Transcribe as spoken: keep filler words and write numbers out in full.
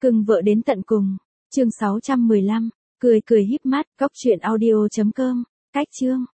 Cưng vợ đến tận cùng. Chương sáu trăm mười lăm. Cười cười híp mắt. Cóc truyện audio chấm com. Cách chương.